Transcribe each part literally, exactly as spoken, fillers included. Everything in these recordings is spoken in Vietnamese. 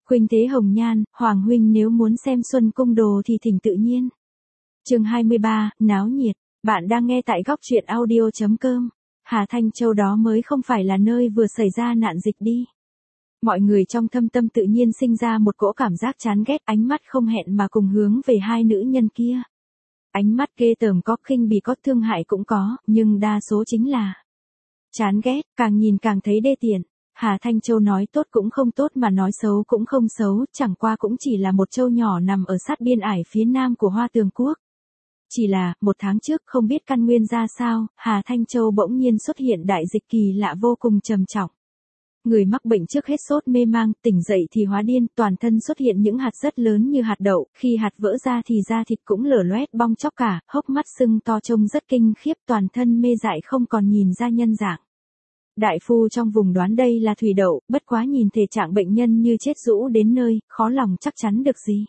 Khuynh Thế Hồng Nhan, Hoàng huynh nếu muốn xem Xuân Cung Đồ thì thỉnh tự nhiên. Chương hai mươi ba, náo nhiệt. Bạn đang nghe tại góc truyện audio chấm com. Hà Thanh Châu đó mới không phải là nơi vừa xảy ra nạn dịch đi. Mọi người trong thâm tâm tự nhiên sinh ra một cỗ cảm giác chán ghét, ánh mắt không hẹn mà cùng hướng về hai nữ nhân kia. Ánh mắt ghê tởm có, khinh bỉ có, thương hại cũng có, nhưng đa số chính là chán ghét, càng nhìn càng thấy đê tiện. Hà Thanh Châu nói tốt cũng không tốt mà nói xấu cũng không xấu, chẳng qua cũng chỉ là một châu nhỏ nằm ở sát biên ải phía nam của Hoa Tường Quốc. Chỉ là, một tháng trước không biết căn nguyên ra sao, Hà Thanh Châu bỗng nhiên xuất hiện đại dịch kỳ lạ vô cùng trầm trọng. Người mắc bệnh trước hết sốt mê mang, tỉnh dậy thì hóa điên, toàn thân xuất hiện những hạt rất lớn như hạt đậu, khi hạt vỡ ra thì da thịt cũng lở loét bong chóc cả, hốc mắt sưng to trông rất kinh khiếp, toàn thân mê dại không còn nhìn ra nhân dạng. Đại phu trong vùng đoán đây là thủy đậu, bất quá nhìn thể trạng bệnh nhân như chết rũ đến nơi, khó lòng chắc chắn được gì.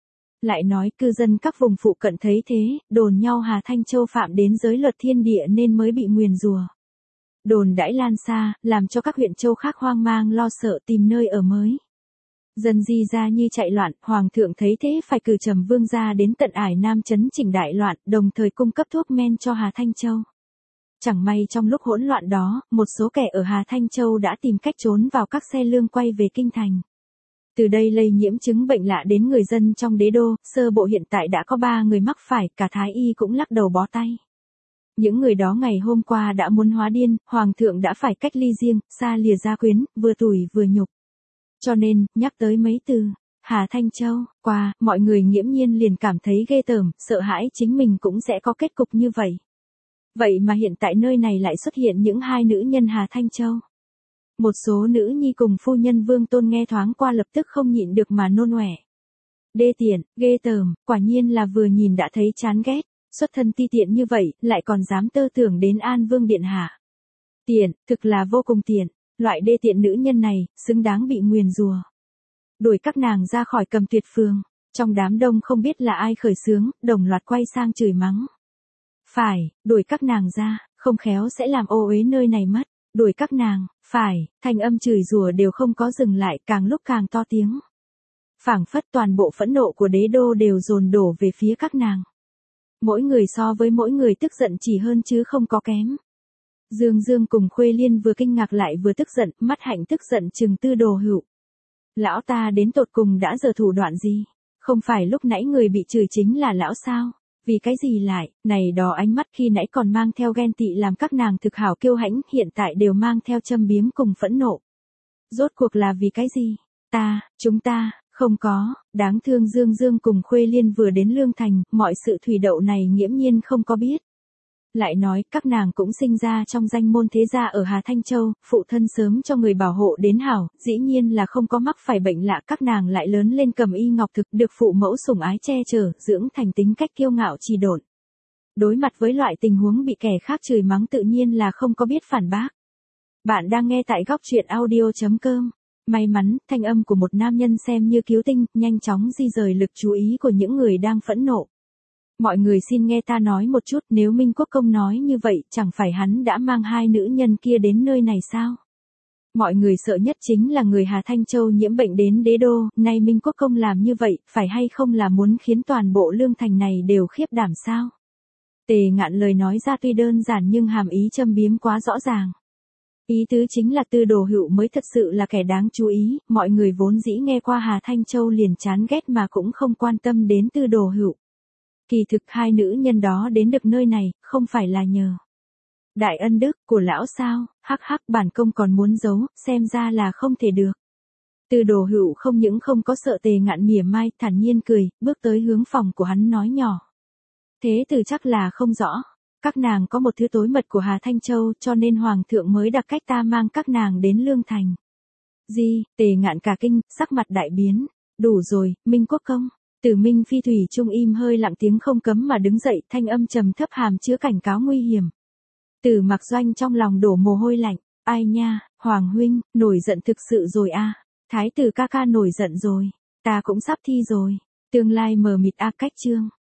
Lại nói cư dân các vùng phụ cận thấy thế, đồn nhau Hà Thanh Châu phạm đến giới luật thiên địa nên mới bị nguyền rủa. Đồn đãi lan xa, làm cho các huyện châu khác hoang mang lo sợ tìm nơi ở mới. Dân di ra như chạy loạn, hoàng thượng thấy thế phải cử Trầm Vương ra đến tận ải Nam chấn chỉnh đại loạn, đồng thời cung cấp thuốc men cho Hà Thanh Châu. Chẳng may trong lúc hỗn loạn đó, một số kẻ ở Hà Thanh Châu đã tìm cách trốn vào các xe lương quay về kinh thành. Từ đây lây nhiễm chứng bệnh lạ đến người dân trong đế đô, sơ bộ hiện tại đã có ba người mắc phải, cả thái y cũng lắc đầu bó tay. Những người đó ngày hôm qua đã muốn hóa điên, hoàng thượng đã phải cách ly riêng, xa lìa gia quyến, vừa tủi vừa nhục. Cho nên, nhắc tới mấy từ Hà Thanh Châu, qua, mọi người nghiễm nhiên liền cảm thấy ghê tởm, sợ hãi chính mình cũng sẽ có kết cục như vậy. Vậy mà hiện tại nơi này lại xuất hiện những hai nữ nhân Hà Thanh Châu. Một số nữ nhi cùng phu nhân Vương Tôn nghe thoáng qua lập tức không nhịn được mà nôn ọe. Đê tiện, ghê tởm, quả nhiên là vừa nhìn đã thấy chán ghét, xuất thân ti tiện như vậy, lại còn dám tơ tưởng đến An Vương điện hạ. Tiện, thực là vô cùng tiện, loại đê tiện nữ nhân này, xứng đáng bị nguyền rủa. Đuổi các nàng ra khỏi Cầm Tuyệt phường, trong đám đông không biết là ai khởi xướng, đồng loạt quay sang chửi mắng. Phải, đuổi các nàng ra, không khéo sẽ làm ô uế nơi này mất. Đuổi các nàng, phải, thanh âm chửi rủa đều không có dừng lại, càng lúc càng to tiếng. Phảng phất toàn bộ phẫn nộ của đế đô đều dồn đổ về phía các nàng. Mỗi người so với mỗi người tức giận chỉ hơn chứ không có kém. Dương Dương cùng Khuê Liên vừa kinh ngạc lại vừa tức giận, mắt hạnh tức giận trừng Tư Đồ Hữu. Lão ta đến tột cùng đã giở thủ đoạn gì? Không phải lúc nãy người bị chửi chính là lão sao? Vì cái gì lại, này đó ánh mắt khi nãy còn mang theo ghen tị làm các nàng thực hảo kiêu hãnh, hiện tại đều mang theo châm biếm cùng phẫn nộ. Rốt cuộc là vì cái gì? Ta, chúng ta, không có, đáng thương Dương Dương cùng Khuê Liên vừa đến Lương Thành, mọi sự thủy đậu này nghiễm nhiên không có biết. Lại nói, các nàng cũng sinh ra trong danh môn thế gia ở Hà Thanh Châu, phụ thân sớm cho người bảo hộ đến hảo, dĩ nhiên là không có mắc phải bệnh lạ, các nàng lại lớn lên cầm y ngọc thực, được phụ mẫu sủng ái che chở, dưỡng thành tính cách kiêu ngạo trì độn. Đối mặt với loại tình huống bị kẻ khác chửi mắng tự nhiên là không có biết phản bác. Bạn đang nghe tại góc truyện audio chấm com. May mắn, thanh âm của một nam nhân xem như cứu tinh, nhanh chóng di rời lực chú ý của những người đang phẫn nộ. Mọi người xin nghe ta nói một chút, nếu Minh Quốc Công nói như vậy, chẳng phải hắn đã mang hai nữ nhân kia đến nơi này sao? Mọi người sợ nhất chính là người Hà Thanh Châu nhiễm bệnh đến đế đô, nay Minh Quốc Công làm như vậy, phải hay không là muốn khiến toàn bộ Lương Thành này đều khiếp đảm sao? Tề Ngạn lời nói ra tuy đơn giản nhưng hàm ý châm biếm quá rõ ràng. Ý tứ chính là Tư Đồ Hữu mới thật sự là kẻ đáng chú ý, mọi người vốn dĩ nghe qua Hà Thanh Châu liền chán ghét mà cũng không quan tâm đến Tư Đồ Hữu. Kỳ thực hai nữ nhân đó đến được nơi này, không phải là nhờ đại ân đức của lão sao, hắc hắc bản công còn muốn giấu, xem ra là không thể được. Tư Đồ Hữu không những không có sợ Tề Ngạn mỉa mai, thản nhiên cười, bước tới hướng phòng của hắn nói nhỏ. Thế từ chắc là không rõ, các nàng có một thứ tối mật của Hà Thanh Châu cho nên hoàng thượng mới đặc cách ta mang các nàng đến Lương Thành. Gì, Tề Ngạn cả kinh, sắc mặt đại biến, đủ rồi, Minh Quốc Công. Tử Minh Phi Thủy Trung im hơi lặng tiếng không cấm mà đứng dậy, thanh âm trầm thấp hàm chứa cảnh cáo nguy hiểm. Tử Mặc Doanh trong lòng đổ mồ hôi lạnh, ai nha, Hoàng huynh, nổi giận thực sự rồi a, Thái tử ca ca nổi giận rồi, ta cũng sắp thi rồi, tương lai mờ mịt a cách chương.